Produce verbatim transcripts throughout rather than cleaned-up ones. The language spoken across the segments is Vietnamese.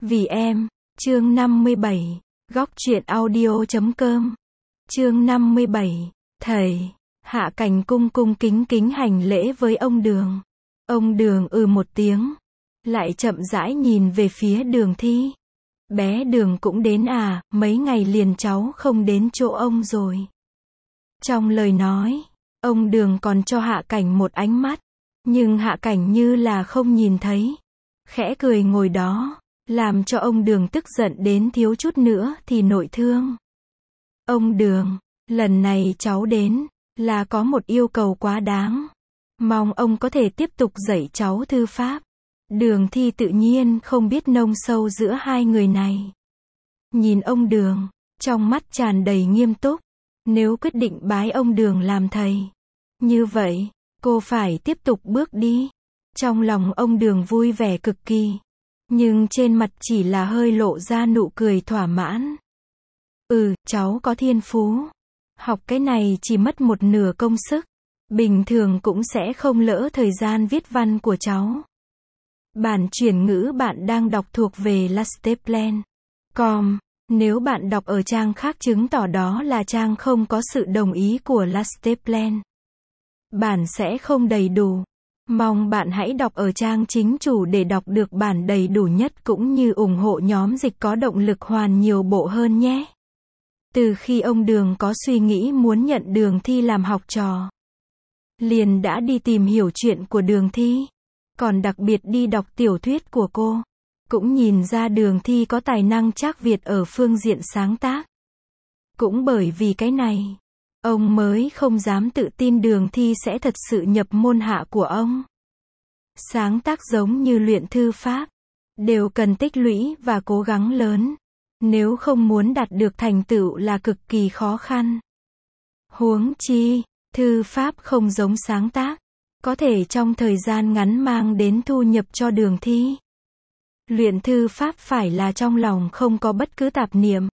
Vì em, chương năm mươi bảy, góc truyện audio chấm com. Chương năm mươi bảy, thầy, Hạ Cảnh cung cung kính kính hành lễ với ông Đường. Ông Đường ừ một tiếng, lại chậm rãi nhìn về phía Đường Thi. Bé Đường cũng đến à, mấy ngày liền cháu không đến chỗ ông rồi. Trong lời nói, ông Đường còn cho Hạ Cảnh một ánh mắt, nhưng Hạ Cảnh như là không nhìn thấy. Khẽ cười ngồi đó, làm cho ông Đường tức giận đến thiếu chút nữa thì nội thương. Ông Đường, lần này cháu đến, là có một yêu cầu quá đáng. Mong ông có thể tiếp tục dạy cháu thư pháp. Đường Thi tự nhiên không biết nông sâu giữa hai người này. Nhìn ông Đường, trong mắt tràn đầy nghiêm túc. Nếu quyết định bái ông Đường làm thầy, như vậy, cô phải tiếp tục bước đi. Trong lòng ông Đường vui vẻ cực kỳ, nhưng trên mặt chỉ là hơi lộ ra nụ cười thỏa mãn. Ừ, cháu có thiên phú. Học cái này chỉ mất một nửa công sức. Bình thường cũng sẽ không lỡ thời gian viết văn của cháu. Bản chuyển ngữ bạn đang đọc thuộc về lasteplan chấm com. Nếu bạn đọc ở trang khác chứng tỏ đó là trang không có sự đồng ý của lasteplan. Bản sẽ không đầy đủ. Mong bạn hãy đọc ở trang chính chủ để đọc được bản đầy đủ nhất cũng như ủng hộ nhóm dịch có động lực hoàn nhiều bộ hơn nhé. Từ khi ông Đường có suy nghĩ muốn nhận Đường Thi làm học trò, liền đã đi tìm hiểu chuyện của Đường Thi, còn đặc biệt đi đọc tiểu thuyết của cô. Cũng nhìn ra Đường Thi có tài năng trác Việt ở phương diện sáng tác. Cũng bởi vì cái này, ông mới không dám tự tin Đường Thi sẽ thật sự nhập môn hạ của ông. Sáng tác giống như luyện thư pháp, đều cần tích lũy và cố gắng lớn. Nếu không muốn đạt được thành tựu là cực kỳ khó khăn. Huống chi, thư pháp không giống sáng tác, có thể trong thời gian ngắn mang đến thu nhập cho Đường Thi. Luyện thư pháp phải là trong lòng không có bất cứ tạp niệm.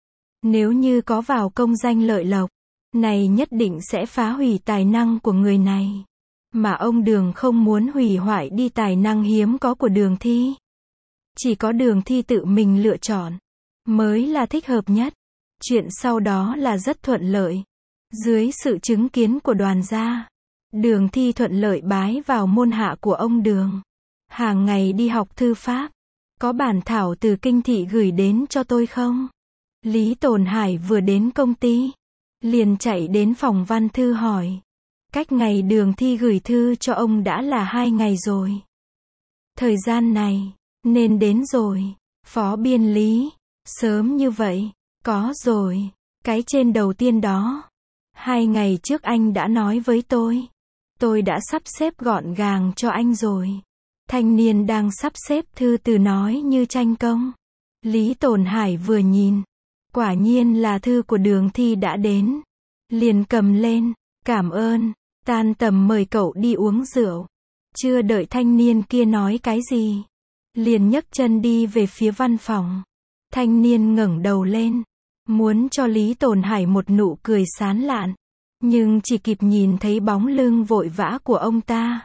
Nếu như có vào công danh lợi lộc, này nhất định sẽ phá hủy tài năng của người này. Mà ông Đường không muốn hủy hoại đi tài năng hiếm có của Đường Thi. Chỉ có Đường Thi tự mình lựa chọn, mới là thích hợp nhất. Chuyện sau đó là rất thuận lợi. Dưới sự chứng kiến của đoàn gia, Đường Thi thuận lợi bái vào môn hạ của ông Đường. Hàng ngày đi học thư pháp. Có bản thảo từ kinh thị gửi đến cho tôi không? Lý Tồn Hải vừa đến công ty, liền chạy đến phòng văn thư hỏi. Cách ngày Đường Thi gửi thư cho ông đã là hai ngày rồi. Thời gian này, nên đến rồi. Phó biên Lý, sớm như vậy, có rồi. Cái trên đầu tiên đó, hai ngày trước anh đã nói với tôi. Tôi đã sắp xếp gọn gàng cho anh rồi. Thanh niên đang sắp xếp thư từ nói như tranh công. Lý Tồn Hải vừa nhìn, quả nhiên là thư của Đường Thi đã đến. Liền cầm lên, cảm ơn, tan tầm mời cậu đi uống rượu. Chưa đợi thanh niên kia nói cái gì, liền nhấc chân đi về phía văn phòng. Thanh niên ngẩng đầu lên, muốn cho Lý Tồn Hải một nụ cười sán lạn, nhưng chỉ kịp nhìn thấy bóng lưng vội vã của ông ta.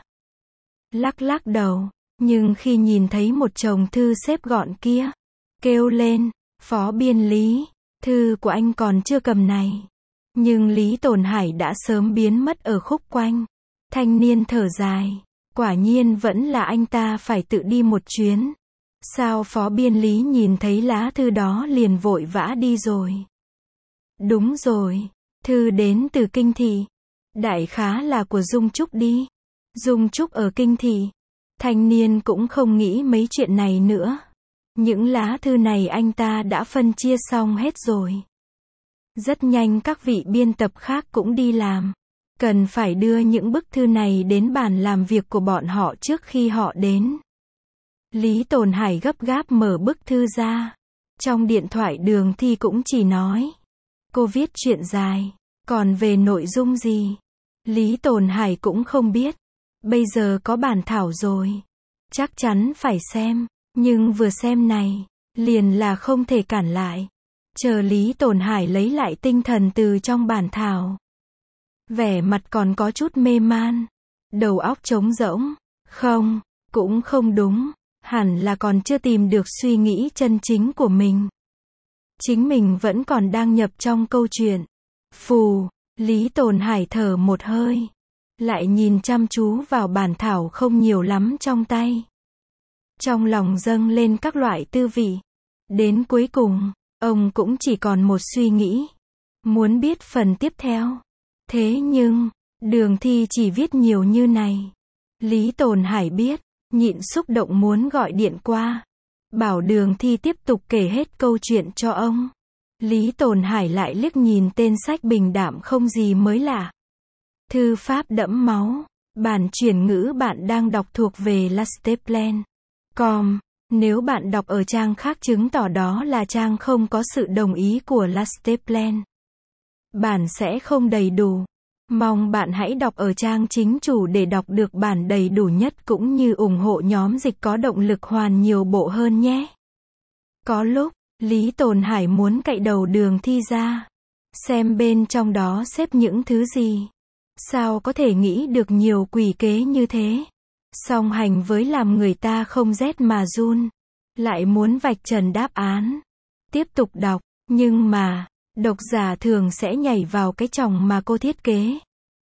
Lắc lắc đầu, nhưng khi nhìn thấy một chồng thư xếp gọn kia, kêu lên, Phó biên Lý, thư của anh còn chưa cầm này. Nhưng Lý Tồn Hải đã sớm biến mất ở khúc quanh. Thanh niên thở dài, quả nhiên vẫn là anh ta phải tự đi một chuyến. Sao Phó biên Lý nhìn thấy lá thư đó liền vội vã đi rồi? Đúng rồi, thư đến từ kinh thị. Đại khá là của Dung Trúc đi. Dung Trúc ở kinh thị. Thanh niên cũng không nghĩ mấy chuyện này nữa. Những lá thư này anh ta đã phân chia xong hết rồi. Rất nhanh các vị biên tập khác cũng đi làm. Cần phải đưa những bức thư này đến bàn làm việc của bọn họ trước khi họ đến. Lý Tồn Hải gấp gáp mở bức thư ra. Trong điện thoại Đường Thi cũng chỉ nói. Cô viết chuyện dài. Còn về nội dung gì? Lý Tồn Hải cũng không biết. Bây giờ có bản thảo rồi. Chắc chắn phải xem. Nhưng vừa xem này, liền là không thể cản lại. Chờ Lý Tồn Hải lấy lại tinh thần từ trong bản thảo. Vẻ mặt còn có chút mê man. Đầu óc trống rỗng. Không, cũng không đúng. hẳn là còn chưa tìm được suy nghĩ chân chính của mình. Chính mình vẫn còn đang nhập trong câu chuyện. Phù, Lý Tồn Hải thở một hơi. Lại nhìn chăm chú vào bản thảo không nhiều lắm trong tay. Trong lòng dâng lên các loại tư vị. Đến cuối cùng, ông cũng chỉ còn một suy nghĩ. Muốn biết phần tiếp theo. Thế nhưng, Đường Thi chỉ viết nhiều như này. Lý Tồn Hải biết, nhịn xúc động muốn gọi điện qua. Bảo Đường Thi tiếp tục kể hết câu chuyện cho ông. Lý Tồn Hải lại liếc nhìn tên sách bình đạm không gì mới lạ. Thư pháp đẫm máu. Bản chuyển ngữ bạn đang đọc thuộc về lasteplan chấm com. Nếu bạn đọc ở trang khác chứng tỏ đó là trang không có sự đồng ý của lasteplan. Bản sẽ không đầy đủ. Mong bạn hãy đọc ở trang chính chủ để đọc được bản đầy đủ nhất cũng như ủng hộ nhóm dịch có động lực hoàn nhiều bộ hơn nhé. Có lúc, Lý Tồn Hải muốn cạy đầu Đường Thi ra. Xem bên trong đó xếp những thứ gì. Sao có thể nghĩ được nhiều quỷ kế như thế? Song hành với làm người ta không rét mà run. Lại muốn vạch trần đáp án. Tiếp tục đọc, nhưng mà, độc giả thường sẽ nhảy vào cái chòng mà cô thiết kế.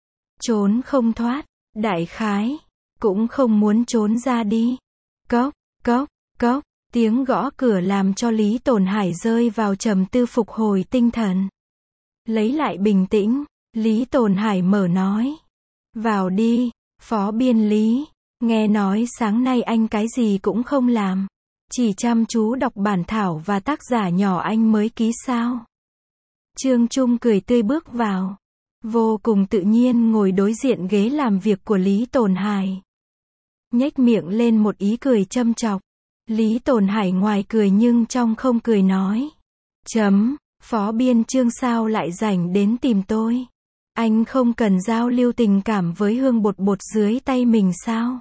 Trốn không thoát, đại khái, cũng không muốn trốn ra đi. Cốc, cốc, cốc, tiếng gõ cửa làm cho Lý Tồn Hải rơi vào trầm tư phục hồi tinh thần. Lấy lại bình tĩnh, Lý Tồn Hải mở nói. Vào đi, Phó Biên Lý, nghe nói sáng nay anh cái gì cũng không làm. Chỉ chăm chú đọc bản thảo và tác giả nhỏ anh mới ký sao. Trương Trung cười tươi bước vào. Vô cùng tự nhiên ngồi đối diện ghế làm việc của Lý Tồn Hải. Nhếch miệng lên một ý cười châm chọc. Lý Tồn Hải ngoài cười nhưng trong không cười nói. Chấm, Phó Biên Trương sao lại rảnh đến tìm tôi? Anh không cần giao lưu tình cảm với hương bột bột dưới tay mình sao?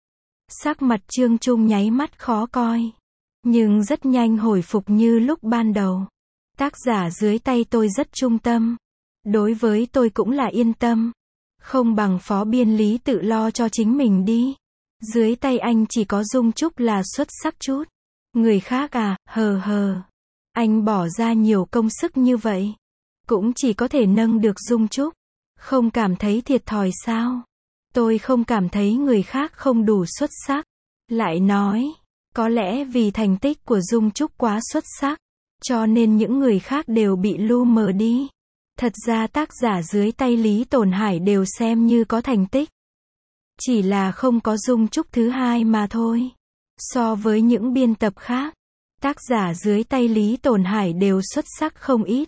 Sắc mặt Trương Trung nháy mắt khó coi. Nhưng rất nhanh hồi phục như lúc ban đầu. Tác giả dưới tay tôi rất trung tâm. Đối với tôi cũng là yên tâm. Không bằng Phó Biên Lý tự lo cho chính mình đi. Dưới tay anh chỉ có Dung Trúc là xuất sắc chút. Người khác à, hờ hờ. Anh bỏ ra nhiều công sức như vậy. Cũng chỉ có thể nâng được Dung Trúc. Không cảm thấy thiệt thòi sao? Tôi không cảm thấy người khác không đủ xuất sắc. Lại nói, có lẽ vì thành tích của Dung Trúc quá xuất sắc. Cho nên những người khác đều bị lu mờ đi. Thật ra tác giả dưới tay Lý Tồn Hải đều xem như có thành tích. Chỉ là không có Dung Trúc thứ hai mà thôi. So với những biên tập khác, tác giả dưới tay Lý Tồn Hải đều xuất sắc không ít.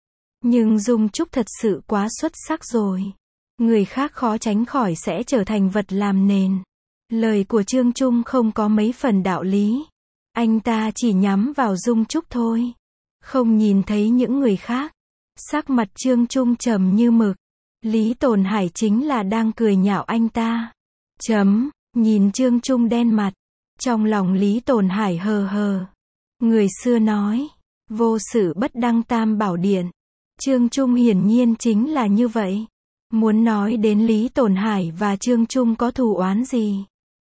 Nhưng Dung Trúc thật sự quá xuất sắc rồi. Người khác khó tránh khỏi sẽ trở thành vật làm nền. Lời của Trương Trung không có mấy phần đạo lý. Anh ta chỉ nhắm vào Dung Trúc thôi. Không nhìn thấy những người khác. Sắc mặt Trương Trung trầm như mực. Lý Tồn Hải chính là đang cười nhạo anh ta. Chấm, nhìn Trương Trung đen mặt. Trong lòng Lý Tồn Hải hờ hờ. Người xưa nói, vô sự bất đăng tam bảo điện. Trương Trung hiển nhiên chính là như vậy. Muốn nói đến Lý Tồn Hải và Trương Trung có thù oán gì?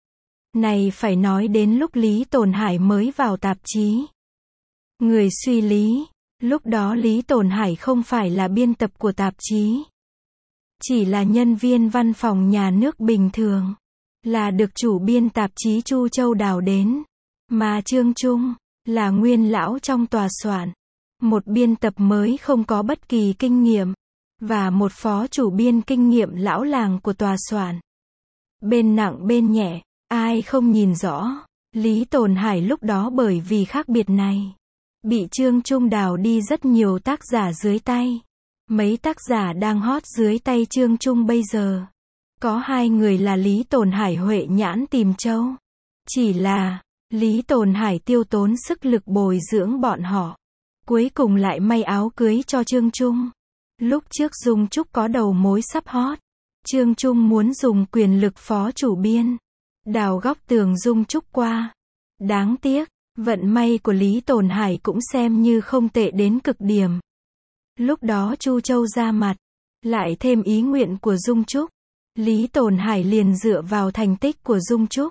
Này phải nói đến lúc Lý Tồn Hải mới vào tạp chí. Người suy lý, lúc đó Lý Tồn Hải không phải là biên tập của tạp chí. Chỉ là nhân viên văn phòng nhà nước bình thường. Là được chủ biên tạp chí Chu Châu đào đến. Mà Trương Trung, là nguyên lão trong tòa soạn. Một biên tập mới không có bất kỳ kinh nghiệm. Và một phó chủ biên kinh nghiệm lão làng của tòa soạn. Bên nặng bên nhẹ, ai không nhìn rõ. Lý Tồn Hải lúc đó bởi vì khác biệt này. Bị Trương Trung đào đi rất nhiều tác giả dưới tay. Mấy tác giả đang hot dưới tay Trương Trung bây giờ. Có hai người là Lý Tồn Hải Huệ Nhãn Tìm Châu. Chỉ là, Lý Tồn Hải tiêu tốn sức lực bồi dưỡng bọn họ. Cuối cùng lại may áo cưới cho Trương Trung. Lúc trước Dung Trúc có đầu mối sắp hot. Trương Trung muốn dùng quyền lực phó chủ biên. Đào góc tường Dung Trúc qua. Đáng tiếc, vận may của Lý Tồn Hải cũng xem như không tệ đến cực điểm. Lúc đó Chu Châu ra mặt. Lại thêm ý nguyện của Dung Trúc. Lý Tồn Hải liền dựa vào thành tích của Dung Trúc.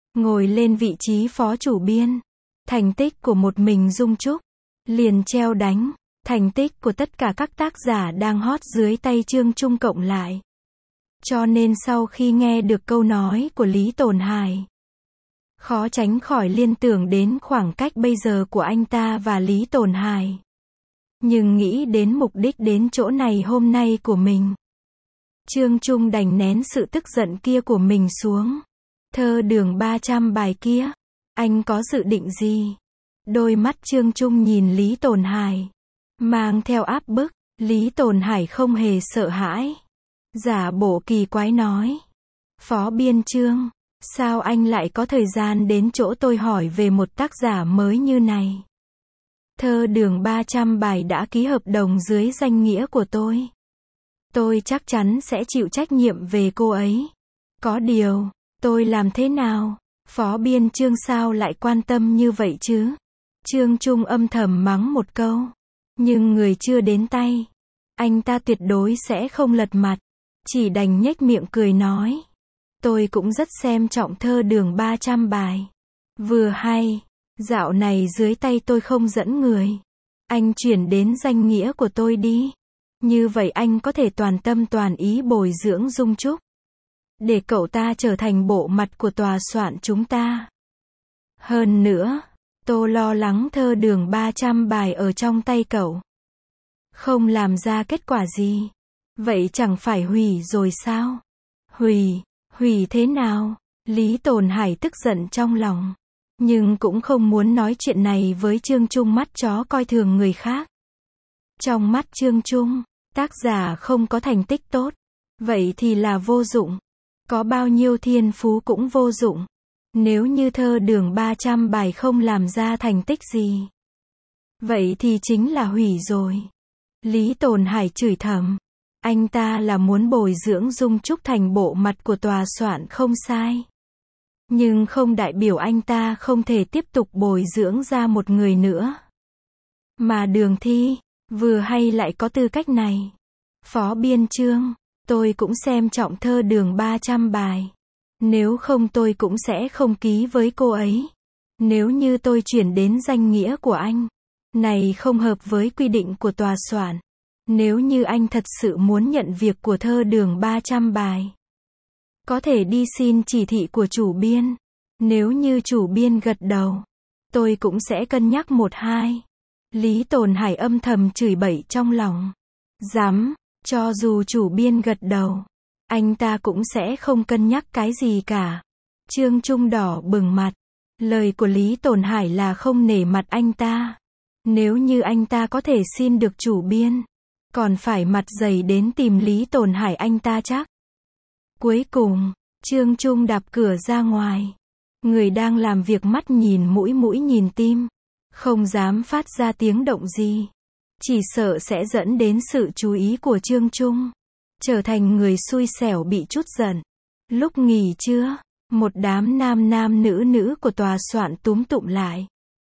ngồi lên vị trí phó chủ biên. Thành tích của một mình Dung Trúc liền treo đánh thành tích của tất cả các tác giả đang hot dưới tay Chương Trung cộng lại. Cho nên sau khi nghe được câu nói của Lý Tồn Hải, khó tránh khỏi liên tưởng đến khoảng cách bây giờ của anh ta và Lý Tồn Hải. Nhưng nghĩ đến mục đích đến chỗ này hôm nay của mình, Chương Trung đành nén sự tức giận kia của mình xuống. Thơ đường ba trăm bài kia, anh có dự định gì? Đôi mắt Chương Trung nhìn Lý Tồn Hải, mang theo áp bức. Lý Tồn Hải không hề sợ hãi, giả bộ kỳ quái nói: Phó biên Chương, sao anh lại có thời gian đến chỗ tôi hỏi về một tác giả mới như này? Thơ đường ba trăm bài đã ký hợp đồng dưới danh nghĩa của tôi. Tôi chắc chắn sẽ chịu trách nhiệm về cô ấy. Có điều, tôi làm thế nào? Phó biên Chương sao lại quan tâm như vậy chứ? Chương Trung âm thầm mắng một câu. Nhưng người chưa đến tay, anh ta tuyệt đối sẽ không lật mặt. Chỉ đành nhếch miệng cười nói: Tôi cũng rất xem trọng thơ đường ba trăm bài. Vừa hay, dạo này dưới tay tôi không dẫn người. Anh chuyển đến danh nghĩa của tôi đi. Như vậy anh có thể toàn tâm toàn ý bồi dưỡng Dung Trúc, để cậu ta trở thành bộ mặt của tòa soạn chúng ta. Hơn nữa, tôi lo lắng thơ đường ba trăm bài ở trong tay cậu không làm ra kết quả gì. Vậy chẳng phải hủy rồi sao? Hủy, hủy thế nào? Lý Tồn Hải tức giận trong lòng, nhưng cũng không muốn nói chuyện này với Chương Trung mắt chó coi thường người khác. Trong mắt Chương Trung, tác giả không có thành tích tốt, vậy thì là vô dụng. Có bao nhiêu thiên phú cũng vô dụng. Nếu như thơ đường ba trăm bài không làm ra thành tích gì, vậy thì chính là hủy rồi. Lý Tồn Hải chửi thầm. Anh ta là muốn bồi dưỡng Dung Trúc thành bộ mặt của tòa soạn không sai. Nhưng không đại biểu anh ta không thể tiếp tục bồi dưỡng ra một người nữa. Mà Đường Thi, vừa hay lại có tư cách này. Phó biên Chương, tôi cũng xem trọng thơ đường ba trăm bài. Nếu không tôi cũng sẽ không ký với cô ấy. Nếu như tôi chuyển đến danh nghĩa của anh, này không hợp với quy định của tòa soạn. Nếu như anh thật sự muốn nhận việc của thơ đường ba trăm bài, có thể đi xin chỉ thị của chủ biên. Nếu như chủ biên gật đầu, tôi cũng sẽ cân nhắc một hai. Lý Tồn Hải âm thầm chửi bậy trong lòng. Dám, cho dù chủ biên gật đầu, anh ta cũng sẽ không cân nhắc cái gì cả. Chương Trung đỏ bừng mặt. Lời của Lý Tồn Hải là không nể mặt anh ta. Nếu như anh ta có thể xin được chủ biên, còn phải mặt dày đến tìm Lý Tồn Hải anh ta chắc. Cuối cùng, Chương Trung đạp cửa ra ngoài. Người đang làm việc mắt nhìn mũi mũi nhìn tim, không dám phát ra tiếng động gì. Chỉ sợ sẽ dẫn đến sự chú ý của Chương Trung, trở thành người xui xẻo bị chút giận. Lúc nghỉ trưa, một đám nam nam nữ nữ của tòa soạn túm tụm lại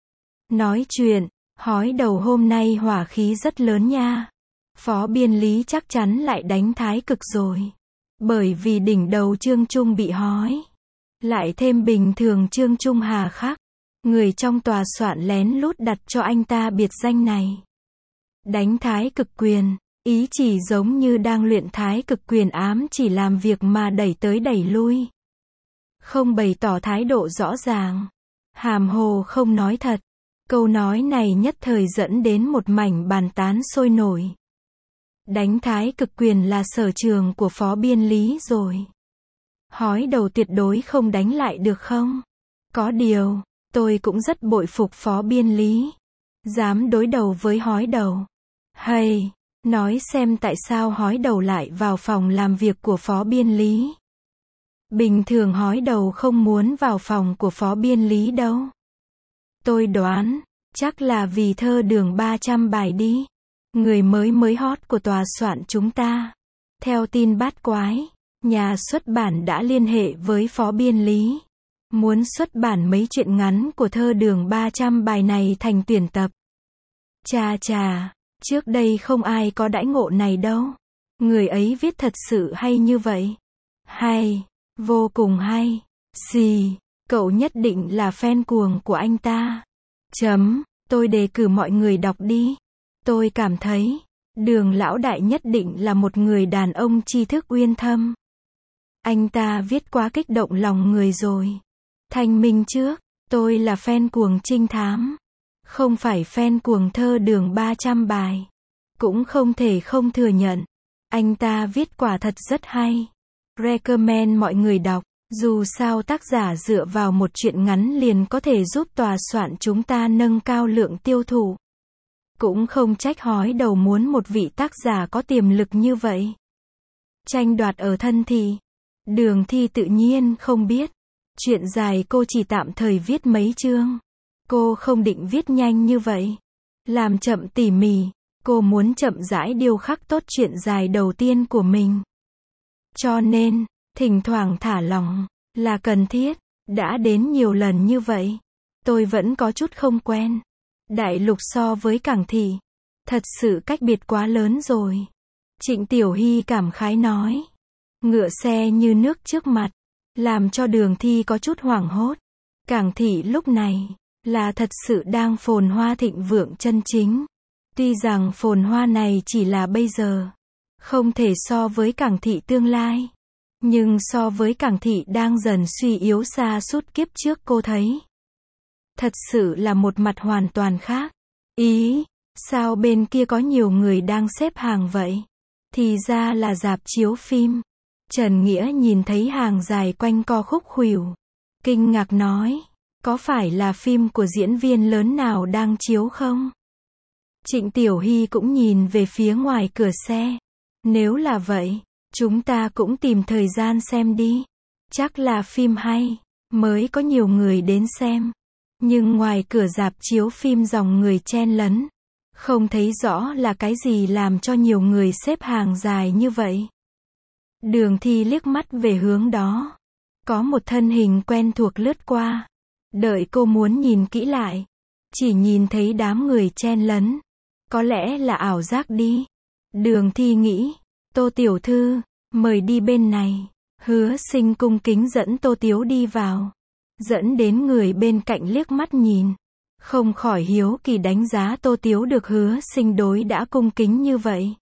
nói chuyện. Hói đầu hôm nay hỏa khí rất lớn nha. Phó biên Lý chắc chắn lại đánh thái cực rồi. Bởi vì đỉnh đầu Chương Trung bị hói. Lại thêm bình thường Chương Trung hà khắc. Người trong tòa soạn lén lút đặt cho anh ta biệt danh này. Đánh thái cực quyền. Ý chỉ giống như đang luyện thái cực quyền ám chỉ làm việc mà đẩy tới đẩy lui. Không bày tỏ thái độ rõ ràng. Hàm hồ không nói thật. Câu nói này nhất thời dẫn đến một mảnh bàn tán sôi nổi. Đánh thái cực quyền là sở trường của phó biên Lý rồi. Hói đầu tuyệt đối không đánh lại được không? Có điều, tôi cũng rất bội phục phó biên Lý. Dám đối đầu với hói đầu. Hay, nói xem tại sao hói đầu lại vào phòng làm việc của phó biên Lý. Bình thường hói đầu không muốn vào phòng của phó biên Lý đâu. Tôi đoán, chắc là vì thơ đường ba trăm bài đi. Người mới mới hot của tòa soạn chúng ta. Theo tin bát quái, nhà xuất bản đã liên hệ với phó biên Lý. Muốn xuất bản mấy truyện ngắn của thơ đường ba trăm bài này thành tuyển tập. Chà chà, trước đây không ai có đãi ngộ này đâu. Người ấy viết thật sự hay như vậy. Hay, vô cùng hay. Xì. Cậu nhất định là fan cuồng của anh ta. Chấm, tôi đề cử mọi người đọc đi. Tôi cảm thấy, Đường lão đại nhất định là một người đàn ông tri thức uyên thâm. Anh ta viết quá kích động lòng người rồi. Thanh minh trước, tôi là fan cuồng trinh thám. Không phải fan cuồng thơ Đường ba trăm bài. Cũng không thể không thừa nhận. Anh ta viết quả thật rất hay. Recommend mọi người đọc. Dù sao tác giả dựa vào một truyện ngắn liền có thể giúp tòa soạn chúng ta nâng cao lượng tiêu thụ. Cũng không trách hói đầu muốn một vị tác giả có tiềm lực như vậy. Tranh đoạt ở thân thì. Đường Thi tự nhiên không biết. Chuyện dài cô chỉ tạm thời viết mấy chương. Cô không định viết nhanh như vậy. Làm chậm tỉ mỉ. Cô muốn chậm rãi điêu khắc tốt chuyện dài đầu tiên của mình. Cho nên, thỉnh thoảng thả lỏng là cần thiết. Đã đến nhiều lần như vậy, tôi vẫn có chút không quen. Đại lục so với Cảng Thị, thật sự cách biệt quá lớn rồi. Trịnh Tiểu Hy cảm khái nói. Ngựa xe như nước trước mặt, làm cho Đường Thi có chút hoảng hốt. Cảng Thị lúc này, là thật sự đang phồn hoa thịnh vượng chân chính. Tuy rằng phồn hoa này chỉ là bây giờ, không thể so với Cảng Thị tương lai. Nhưng so với Cảng Thị đang dần suy yếu xa suốt kiếp trước cô thấy. Thật sự là một mặt hoàn toàn khác. Ý, sao bên kia có nhiều người đang xếp hàng vậy? Thì ra là rạp chiếu phim. Trần Nghĩa nhìn thấy hàng dài quanh co khúc khuỷu. Kinh ngạc nói, có phải là phim của diễn viên lớn nào đang chiếu không? Trịnh Tiểu Hy cũng nhìn về phía ngoài cửa xe. Nếu là vậy, chúng ta cũng tìm thời gian xem đi. Chắc là phim hay, mới có nhiều người đến xem. Nhưng ngoài cửa rạp chiếu phim dòng người chen lấn. Không thấy rõ là cái gì làm cho nhiều người xếp hàng dài như vậy. Đường Thi liếc mắt về hướng đó. Có một thân hình quen thuộc lướt qua. Đợi cô muốn nhìn kỹ lại. Chỉ nhìn thấy đám người chen lấn. Có lẽ là ảo giác đi. Đường Thi nghĩ. Tô tiểu thư, mời đi bên này. Hứa Sinh cung kính dẫn Tô Tiếu đi vào. Dẫn đến người bên cạnh liếc mắt nhìn. Không khỏi hiếu kỳ đánh giá Tô Tiếu được Hứa Sinh đối đã cung kính như vậy.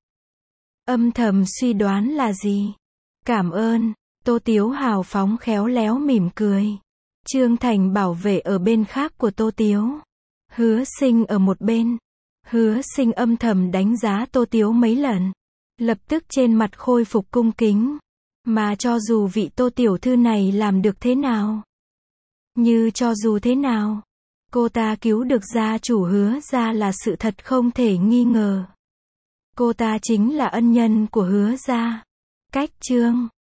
Âm thầm suy đoán là gì? Cảm ơn. Tô Tiếu hào phóng khéo léo mỉm cười. Trương Thành bảo vệ ở bên khác của Tô Tiếu. Hứa Sinh ở một bên. Hứa Sinh âm thầm đánh giá Tô Tiếu mấy lần. Lập tức trên mặt khôi phục cung kính. Mà cho dù vị Tô tiểu thư này làm được thế nào? Như cho dù thế nào? Cô ta cứu được gia chủ Hứa gia là sự thật không thể nghi ngờ. Cô ta chính là ân nhân của Hứa gia. Cách chương